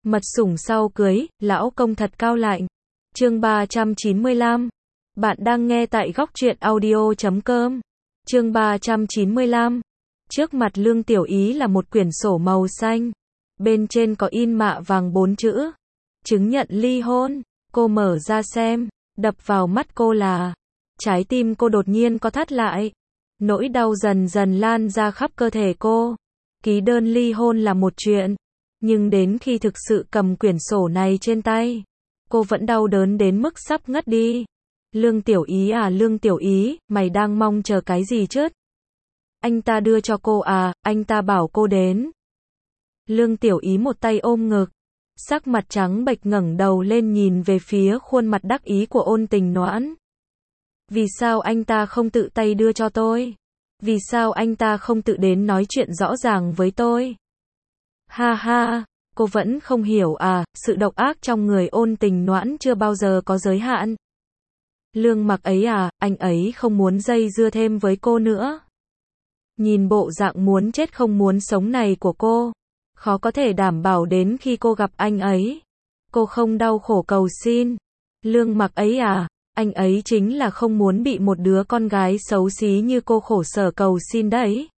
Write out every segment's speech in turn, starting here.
Mật sủng sau cưới, lão công thật cao lạnh. Chương 395. Bạn đang nghe tại góc truyện audio.com. Chương 395. Trước mặt Lương Tiểu Ý là một quyển sổ màu xanh. Bên trên có in mạ vàng 4 chữ. Chứng nhận ly hôn. Cô mở ra xem. Đập vào mắt cô là. Trái tim cô đột nhiên có thắt lại. Nỗi đau dần dần lan ra khắp cơ thể cô. Ký đơn ly hôn là một chuyện. Nhưng đến khi thực sự cầm quyển sổ này trên tay, cô vẫn đau đớn đến mức sắp ngất đi. Lương Tiểu Ý à, Lương Tiểu Ý, mày đang mong chờ cái gì chứ? Anh ta đưa cho cô à, anh ta bảo cô đến. Lương Tiểu Ý một tay ôm ngực, sắc mặt trắng bệch ngẩng đầu lên nhìn về phía khuôn mặt đắc ý của Ôn Tình Noãn. Vì sao anh ta không tự tay đưa cho tôi? Vì sao anh ta không tự đến nói chuyện rõ ràng với tôi? Ha ha, cô vẫn không hiểu à, sự độc ác trong người Ôn Tình Noãn chưa bao giờ có giới hạn. Lương Mặc ấy à, anh ấy không muốn dây dưa thêm với cô nữa. Nhìn bộ dạng muốn chết không muốn sống này của cô, khó có thể đảm bảo đến khi cô gặp anh ấy, cô không đau khổ cầu xin. Lương Mặc ấy à, anh ấy chính là không muốn bị một đứa con gái xấu xí như cô khổ sở cầu xin đấy.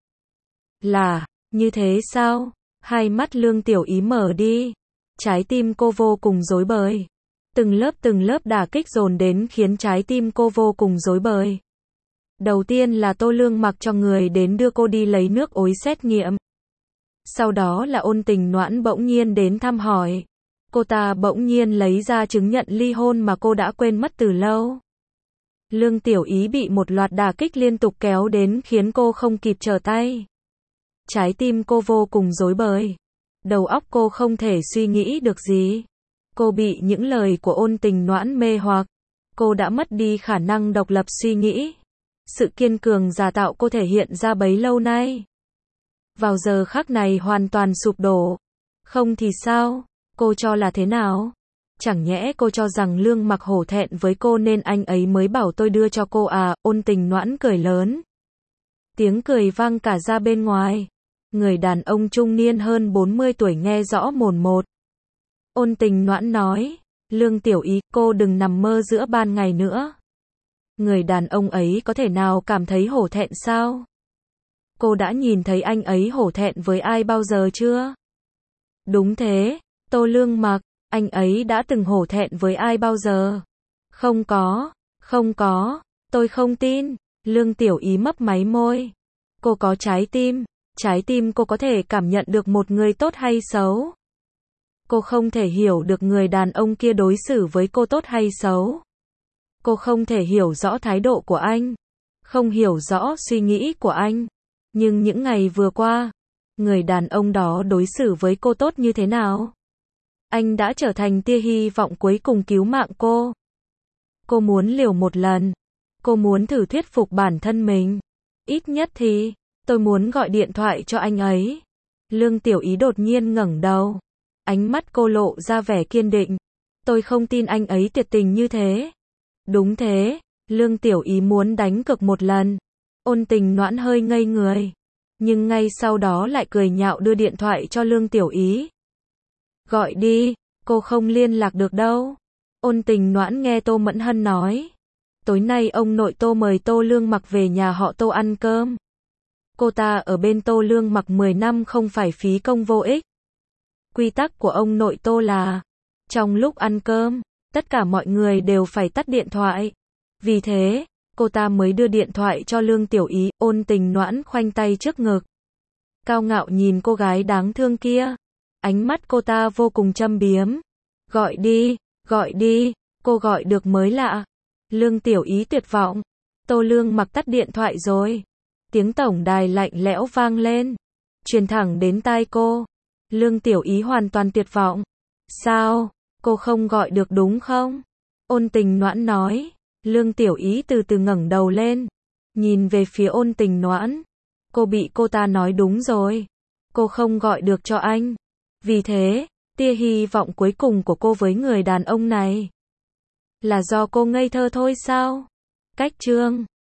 Là, như thế sao? Hai mắt Lương Tiểu Ý mở đi. Trái tim cô vô cùng rối bời. Từng lớp đả kích dồn đến khiến trái tim cô vô cùng rối bời. Đầu tiên là Tô Lương Mặc cho người đến đưa cô đi lấy nước ối xét nghiệm. Sau đó là Ôn Tình Noãn bỗng nhiên đến thăm hỏi. Cô ta bỗng nhiên lấy ra chứng nhận ly hôn mà cô đã quên mất từ lâu. Lương Tiểu Ý bị một loạt đả kích liên tục kéo đến khiến cô không kịp trở tay. Trái tim cô vô cùng rối bời. Đầu óc cô không thể suy nghĩ được gì. Cô bị những lời của Ôn Tình Noãn mê hoặc. Cô đã mất đi khả năng độc lập suy nghĩ. Sự kiên cường giả tạo cô thể hiện ra bấy lâu nay, vào giờ khắc này hoàn toàn sụp đổ. Không thì sao? Cô cho là thế nào? Chẳng nhẽ cô cho rằng Lương Mặc hổ thẹn với cô nên anh ấy mới bảo tôi đưa cho cô à? Ôn Tình Noãn cười lớn. Tiếng cười vang cả ra bên ngoài. Người đàn ông trung niên hơn 40 tuổi nghe rõ mồn một. Ôn Tình Noãn nói, Lương Tiểu Ý, cô đừng nằm mơ giữa ban ngày nữa. Người đàn ông ấy có thể nào cảm thấy hổ thẹn sao? Cô đã nhìn thấy anh ấy hổ thẹn với ai bao giờ chưa? Đúng thế, Tô Lương Mặc, anh ấy đã từng hổ thẹn với ai bao giờ? Không có, tôi không tin. Lương Tiểu Ý mấp máy môi. Cô có trái tim cô có thể cảm nhận được một người tốt hay xấu. Cô không thể hiểu được người đàn ông kia đối xử với cô tốt hay xấu. Cô không thể hiểu rõ thái độ của anh, không hiểu rõ suy nghĩ của anh. Nhưng những ngày vừa qua, người đàn ông đó đối xử với cô tốt như thế nào? Anh đã trở thành tia hy vọng cuối cùng cứu mạng cô. Cô muốn liều một lần. Cô muốn thử thuyết phục bản thân mình. Ít nhất thì, tôi muốn gọi điện thoại cho anh ấy. Lương Tiểu Ý đột nhiên ngẩng đầu. Ánh mắt cô lộ ra vẻ kiên định. Tôi không tin anh ấy tuyệt tình như thế. Đúng thế, Lương Tiểu Ý muốn đánh cược một lần. Ôn Tình Noãn hơi ngây người. Nhưng ngay sau đó lại cười nhạo đưa điện thoại cho Lương Tiểu Ý. Gọi đi, cô không liên lạc được đâu. Ôn Tình Noãn nghe Tô Mẫn Hân nói. Tối nay ông nội Tô mời Tô Lương Mặc về nhà họ Tô ăn cơm. Cô ta ở bên Tô Lương Mặc 10 năm không phải phí công vô ích. Quy tắc của ông nội Tô là, trong lúc ăn cơm, tất cả mọi người đều phải tắt điện thoại. Vì thế, cô ta mới đưa điện thoại cho Lương Tiểu Ý. Ôn Tình Noãn khoanh tay trước ngực, cao ngạo nhìn cô gái đáng thương kia. Ánh mắt cô ta vô cùng châm biếm. Gọi đi, cô gọi được mới lạ. Lương Tiểu Ý tuyệt vọng. Tô Lương Mặc tắt điện thoại rồi. Tiếng tổng đài lạnh lẽo vang lên, truyền thẳng đến tai cô. Lương Tiểu Ý hoàn toàn tuyệt vọng. Sao? Cô không gọi được đúng không? Ôn Tình Noãn nói. Lương Tiểu Ý từ từ ngẩng đầu lên, nhìn về phía Ôn Tình Noãn. Cô bị cô ta nói đúng rồi. Cô không gọi được cho anh. Vì thế, tia hy vọng cuối cùng của cô với người đàn ông này là do cô ngây thơ thôi sao? Cách chương